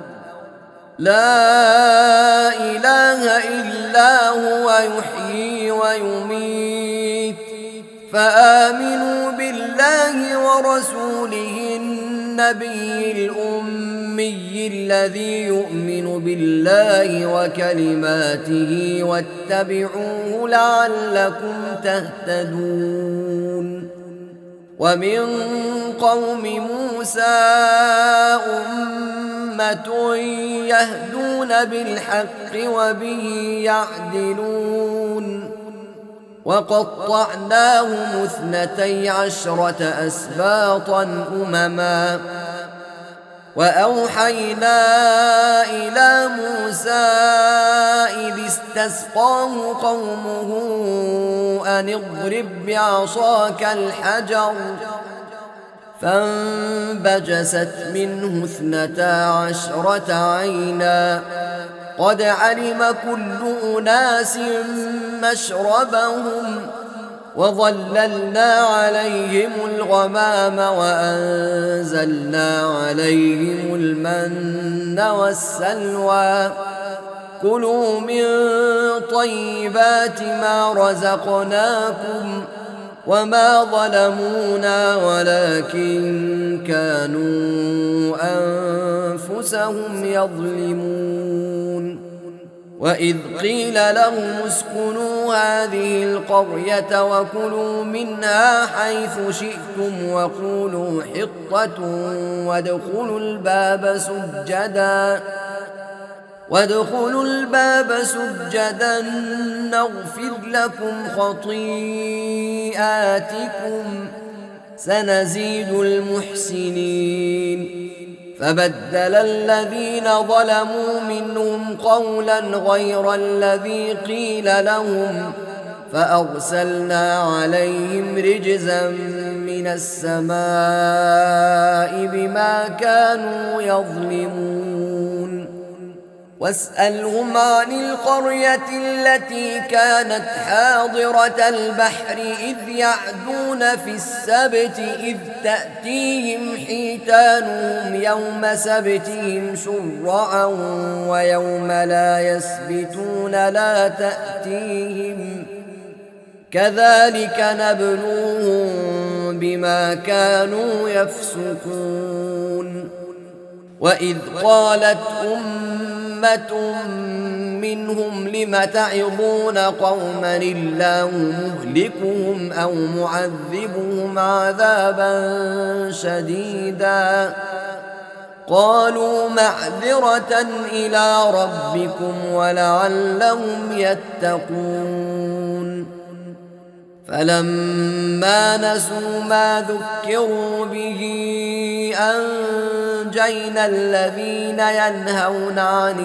لا إله إلا هو يحيي ويميت فآمنوا بالله ورسوله النبي الأمي الذي يؤمن بالله وكلماته واتبعوه لعلكم تهتدون. ومن قوم موسى أمة يهدون بالحق وبه يعدلون. وقطعناهم اثنتي عشرة أسباطا أمما وأوحينا إلى موسى إذ استسقاه قومه أن اضرب بعصاك الحجر فانبجست منه اثنتا عشرة عينا قد علم كل أناس مشربهم وظللنا عليهم الغمام وأنزلنا عليهم المن والسلوى كلوا من طيبات ما رزقناكم وما ظلمونا ولكن كانوا أنفسهم يظلمون. وإذ قيل لهم اسكنوا هذه القرية وكلوا منها حيث شئتم وقولوا حطة وادخلوا الباب سجدا وادخلوا الباب سجدا نغفر لكم خطيئاتكم سنزيد المحسنين. فبدل الذين ظلموا منهم قولا غير الذي قيل لهم فأرسلنا عليهم رجزا من السماء بما كانوا يظلمون. واسألهم عن القرية التي كانت حاضرة البحر إذ يعدون في السبت إذ تأتيهم حيتانهم يوم سبتهم شرعا ويوم لا يسبتون لا تأتيهم كذلك نبلوهم بما كانوا يفسقون. وإذ قالت أمة منهم لم تعظون قوما الله مهلكهم أو معذبهم عذابا شديدا قالوا معذرة إلى ربكم ولعلهم يتقون فلما نسوا ما ذكروا به أنجينا الذين ينهون عن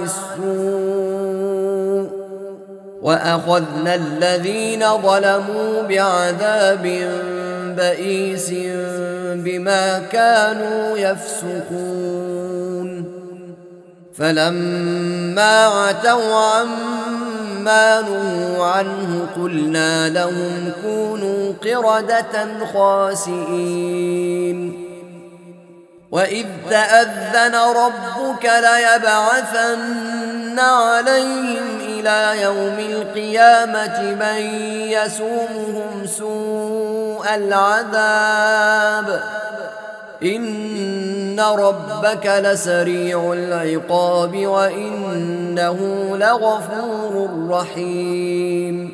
السوء وأخذنا الذين ظلموا بعذاب بئيس بما كانوا يفسقون فلما عتوا عما نهوا عنه قلنا لهم كونوا قردة خاسئين وإذ تأذن ربك ليبعثن عليهم إلى يوم القيامة من يسومهم سوء العذاب إن ربك لسريع العقاب وإنه لغفور رحيم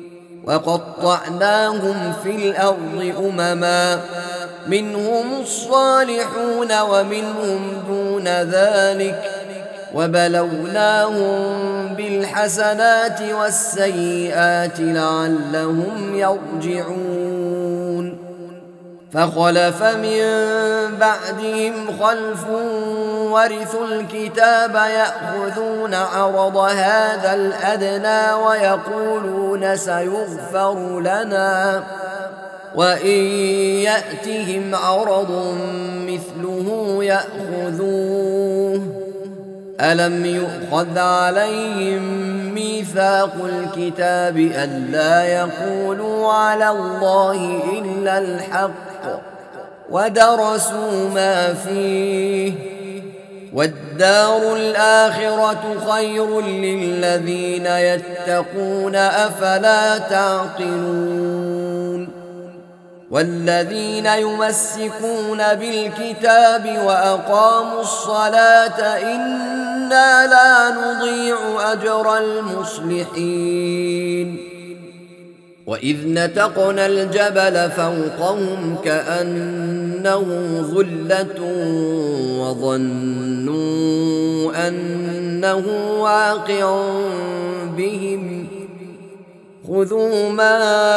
وقطعناهم في الأرض أمما منهم الصالحون ومنهم دون ذلك وبلوناهم بالحسنات والسيئات لعلهم يرجعون فخلف من بعدهم خلف ورثوا الكتاب يأخذون عرض هذا الأدنى ويقولون سيغفر لنا وإن يأتهم عرض مثله يأخذوه ألم يؤخذ عليهم ميثاق الكتاب ألا يقولوا على الله إلا الحق ودرسوا ما فيه والدار الآخرة خير للذين يتقون أفلا تعقلون والذين يمسكون بالكتاب وأقاموا الصلاة إنا لا نضيع أجر المصلحين وإذ نتقنا الجبل فوقهم كأنه ظلة وظنوا أنه واقع بهم خذوا ما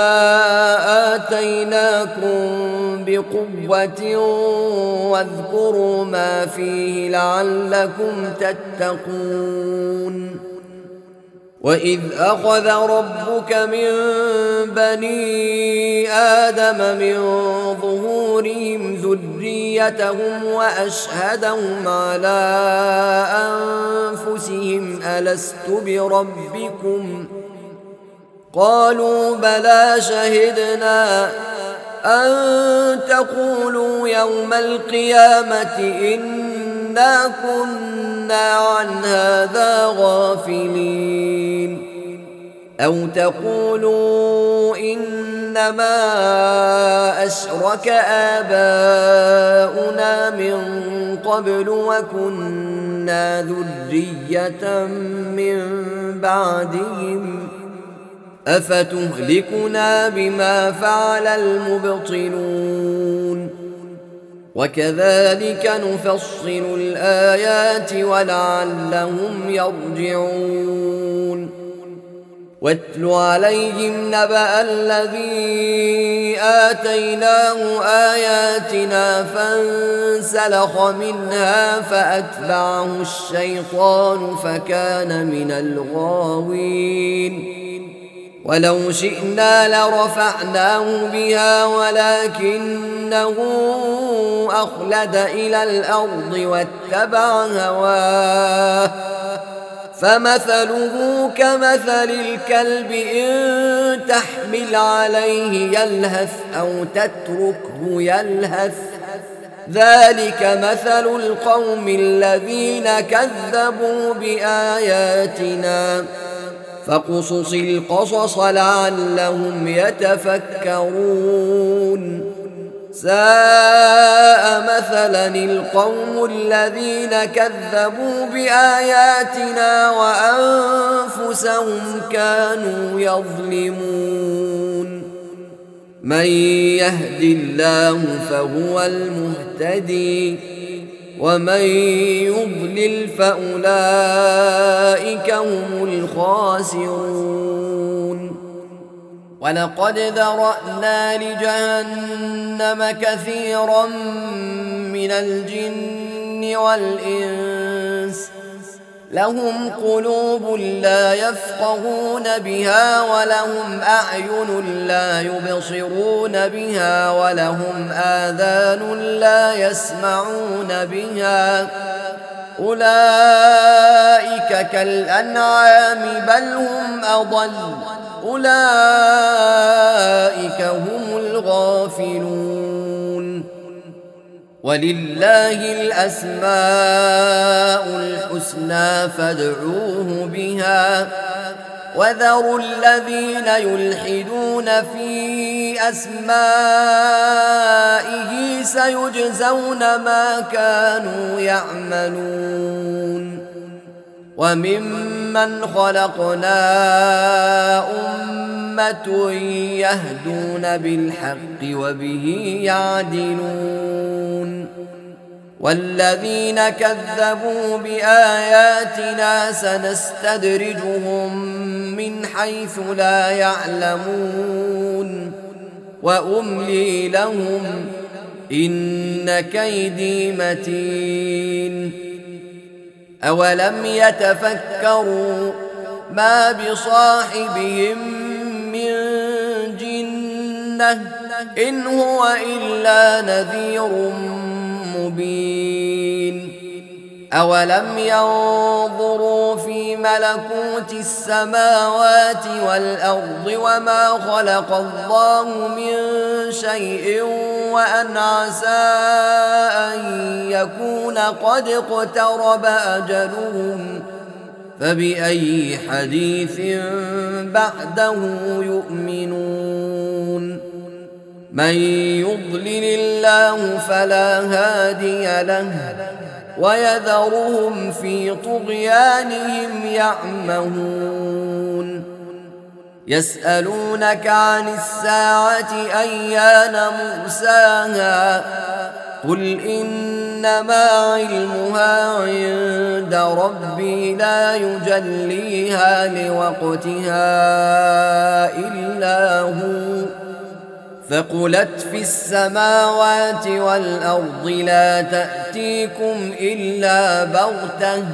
آتيناكم بقوة واذكروا ما فيه لعلكم تتقون وإذ أخذ ربك من بني آدم من ظهورهم ذريتهم وأشهدهم على أنفسهم ألست بربكم قالوا بلى شهدنا أن تقولوا يوم القيامة إنا كنا عن هذا غافلين أو تقولوا إنما أشرك آباؤنا من قبل وكنا ذرية من بعدهم أفتهلكنا بما فعل المبطلون وكذلك نفصل الآيات ولعلهم يرجعون واتل عليهم نبأ الذي آتيناه آياتنا فانسلخ منها فأتبعه الشيطان فكان من الغاوين ولو شئنا لرفعناه بها ولكنه أخلد إلى الأرض واتبع هواه فمثله كمثل الكلب إن تحمل عليه يلهث أو تتركه يلهث ذلك مثل القوم الذين كذبوا بآياتنا فاقصص القصص لعلهم يتفكرون ساء مثلا القوم الذين كذبوا بآياتنا وأنفسهم كانوا يظلمون من يهد الله فهو المهتدي ومن يضلل فأولئك هم الخاسرون. ولقد ذرأنا لجهنم كثيرا من الجن والإنس لهم قلوب لا يفقهون بها ولهم أعين لا يبصرون بها ولهم آذان لا يسمعون بها أولئك كالأنعام بل هم أضل أولئك هم الغافلون. ولله الأسماء الحسنى فادعوه بها وذروا الذين يلحدون في أسمائه سيجزون ما كانوا يعملون. وممن خلقنا أمة يهدون بالحق وبه يعدلون. والذين كذبوا بآياتنا سنستدرجهم من حيث لا يعلمون وأملي لهم إن كيدي متين. أولم يتفكروا ما بصاحبهم من جنة إن هو إلا نذير مبين. أولم ينظروا في ملكوت السماوات والأرض وما خلق الله من شيء وأن عسى أن يكون قد اقترب أجلهم فبأي حديث بعده يؤمنون. من يضلل الله فلا هادي له ويذرهم في طغيانهم يعمهون. يسألونك عن الساعة أيان مرساها قل إنما علمها عند ربي لا يجليها لوقتها إلا هو ثقلت في السماوات والأرض لا تأتيكم إلا بغتة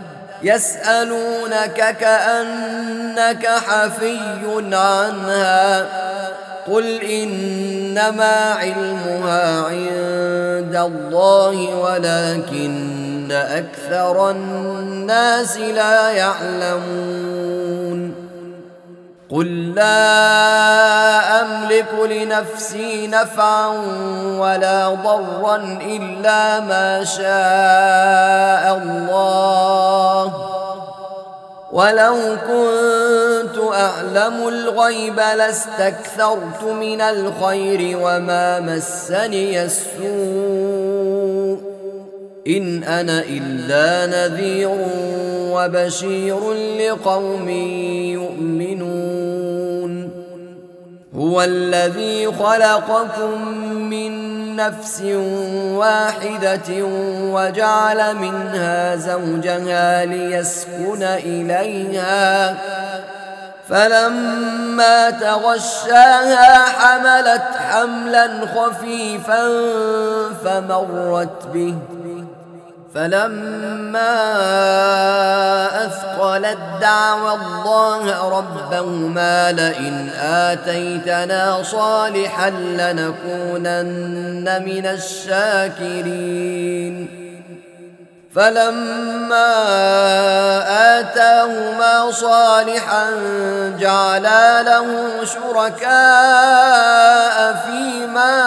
يسألونك كأنك حفي عنها قل إنما علمها عند الله ولكن أكثر الناس لا يعلمون. قل لا أملك لنفسي نفعا ولا ضرا إلا ما شاء الله ولو كنت أعلم الغيب لاستكثرت من الخير وما مسني السوء إن أنا إلا نذير وبشير لقوم يؤمنون. هو الذي خلقكم من نفس واحدة وجعل منها زوجها ليسكن إليها فلما تغشاها حملت حملا خفيفا فمرت به فلما أثقلت دعوى الله ربهما لئن آتيتنا صالحا لنكونن من الشاكرين. فلما آتاهما صالحا جعلا له شركاء فيما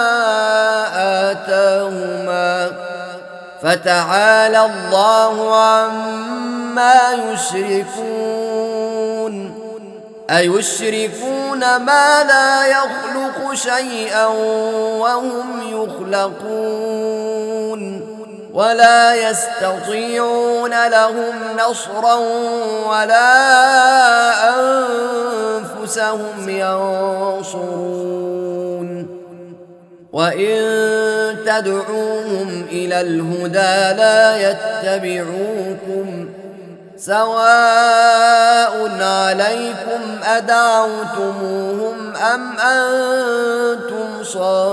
آتاهما فتعالى الله عما يشركون. أيشركون ما لا يخلق شيئا وهم يخلقون ولا يستطيعون لهم نصرا ولا أنفسهم ينصرون. وإن تدعوهم إلى الهدى لا يتبعوكم سواء عليكم أدعوتموهم أم أنتم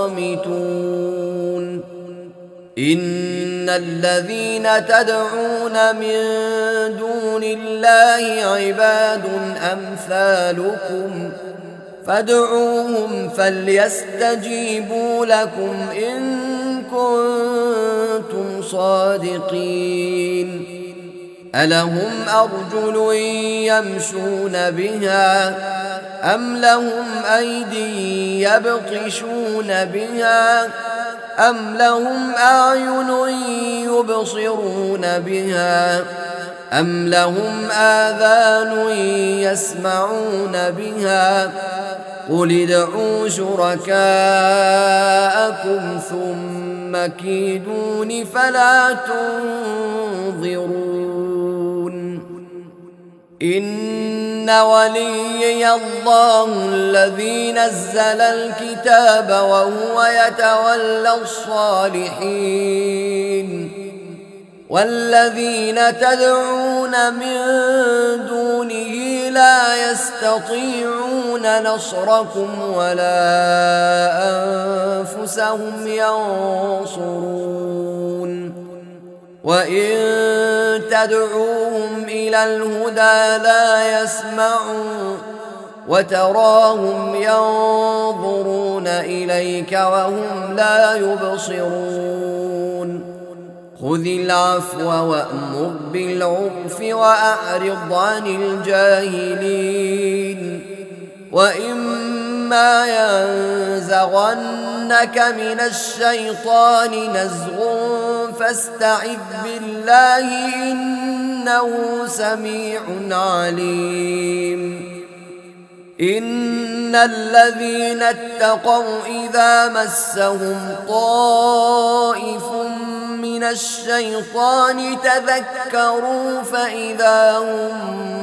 صامتون إن الذين تدعون من دون الله عباد أمثالكم فادعوهم فليستجيبوا لكم إن كنتم صادقين ألهم أرجل يمشون بها أم لهم أيدي يبطشون بها أم لهم أعين يبصرون بها أم لهم آذان يسمعون بها قل ادعوا شركاءكم ثم كيدون فلا تنظرون إن وليي الله الذي نزل الكتاب وهو يتولى الصالحين والذين تدعون من دونه لا يستطيعون نصركم ولا أنفسهم ينصرون وإن تدعوهم إلى الهدى لا يسمعون وتراهم ينظرون إليك وهم لا يبصرون خذ العفو وأمر بالعرف وأعرض عن الجاهلين وإما ينزغنك من الشيطان نزغ فاستعذ بالله إنه سميع عليم إن الذين اتقوا إذا مسهم طائف من الشيطان تذكروا فإذا هم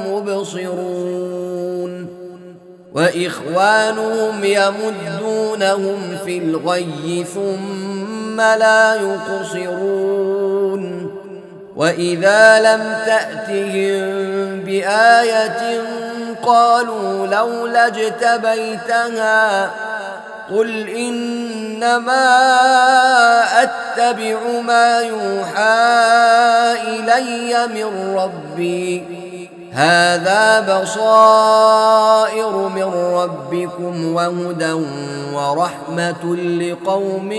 مبصرون وإخوانهم يمدونهم في الغي ثم لا يقصرون وإذا لم تأتهم بآية قالوا لولا اجتبيتها قل إنما أتبع ما يوحى إلي من ربي هذا بصائر من ربكم وهدى ورحمة لقوم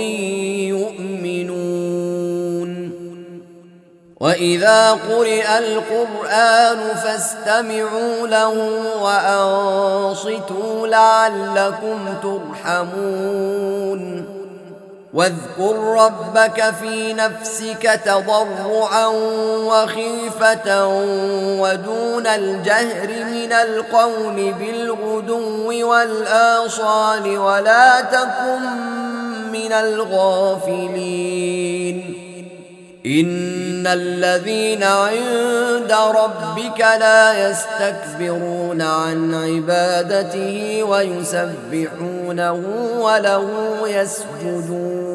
يؤمنون وإذا قرئ القرآن فاستمعوا له وأنصتوا لعلكم ترحمون واذكر ربك في نفسك تضرعا وخيفة ودون الجهر من القول بالغدو والآصال ولا تكن من الغافلين إن الذين عند ربك لا يستكبرون عن عبادته ويسبحونه وله يسجدون